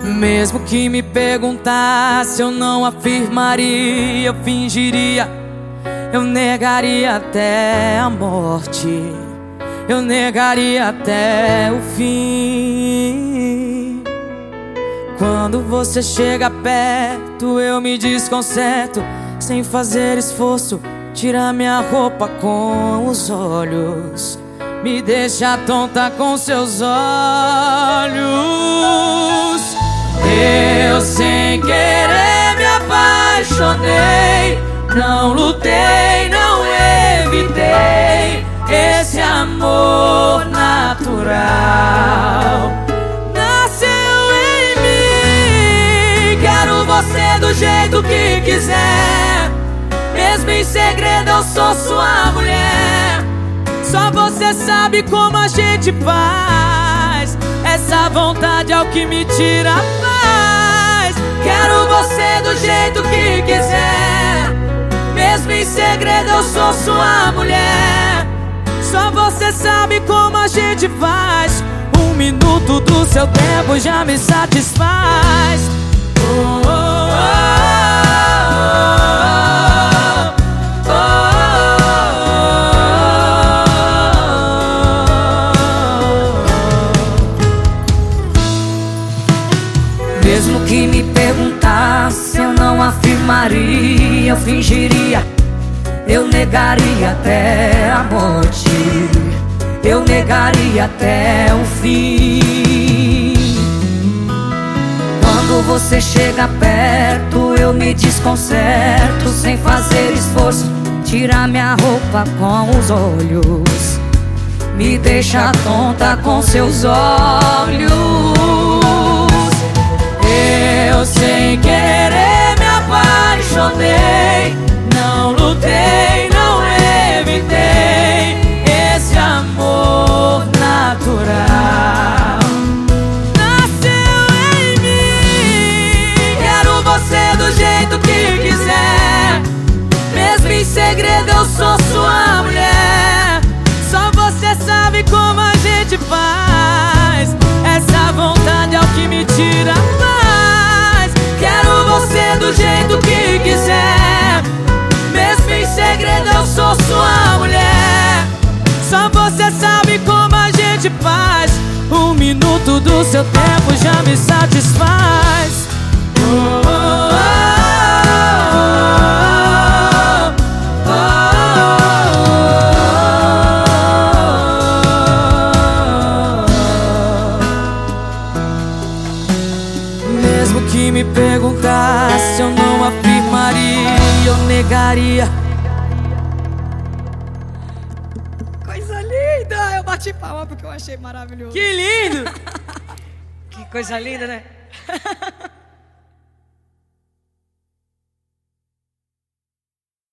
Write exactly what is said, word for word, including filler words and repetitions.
Mesmo que me perguntasse, eu não afirmaria, eu fingiria, eu negaria até a morte, eu negaria até o fim. Quando você chega perto, eu me desconcerto, sem fazer esforço, tira minha roupa com os olhos, me deixa tonta com seus olhos. Eu sem querer me apaixonei, não lutei, não evitei esse amor natural. Nasceu em mim, quero você do jeito que quiser, mesmo em segredo eu sou sua mulher. Só você sabe como a gente faz, essa vontade é o que me tira a paz. Quero você do jeito que quiser, mesmo em segredo eu sou sua mulher. Só você sabe como a gente faz, um minuto do seu tempo já me satisfaz. Oh, oh, oh, oh, oh. Mesmo que me perguntasse, eu não afirmaria, eu fingiria, eu negaria até a morte, eu negaria até o fim. Quando você chega perto, eu me desconcerto, sem fazer esforço, tira minha roupa com os olhos, me deixa tonta com seus olhos. Eu sem querer me apaixonei, não lutei, não evitei esse amor natural. Nasceu em mim, quero você do jeito que quiser, mesmo em segredo eu sou sua mulher. Só você sabe como a gente faz, essa vontade é o que me tira a paz. Quero você do jeito que quiser, mesmo em segredo eu sou sua mulher. Só você sabe como a gente faz, um minuto do seu tempo já me satisfaz. Oh, oh, oh, oh, oh. Mesmo que me perguntasse, eu não afirmaria, eu negaria. Coisa linda! Eu bati palma porque eu achei maravilhoso. Que lindo! Que coisa linda, né?